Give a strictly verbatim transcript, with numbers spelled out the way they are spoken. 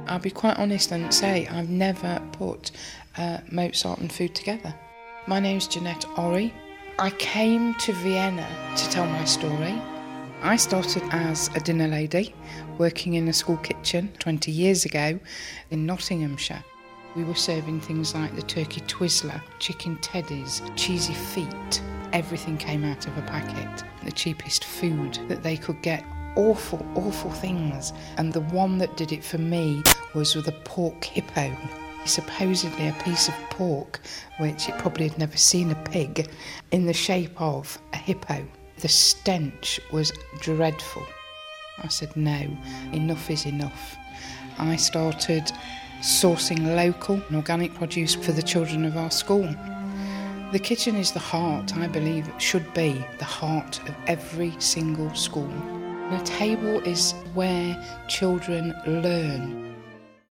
I'll be quite honest and say I've never put uh, Mozart and food together. My name's Jeanette Orry. I came to Vienna to tell my story. I started as a dinner lady, working in a school kitchen twenty years ago in Nottinghamshire. We were serving things like the turkey twizzler, chicken teddies, cheesy feet. Everything came out of a packet. The cheapest food that they could get. Awful, awful things. And the one that did it for me was with a pork hippo. Supposedly a piece of pork, which it probably had never seen a pig, in the shape of a hippo. The stench was dreadful. I said, no, enough is enough. I started sourcing local and organic produce for the children of our school. The kitchen is the heart, I believe it should be, the heart of every single school. The table is where children learn.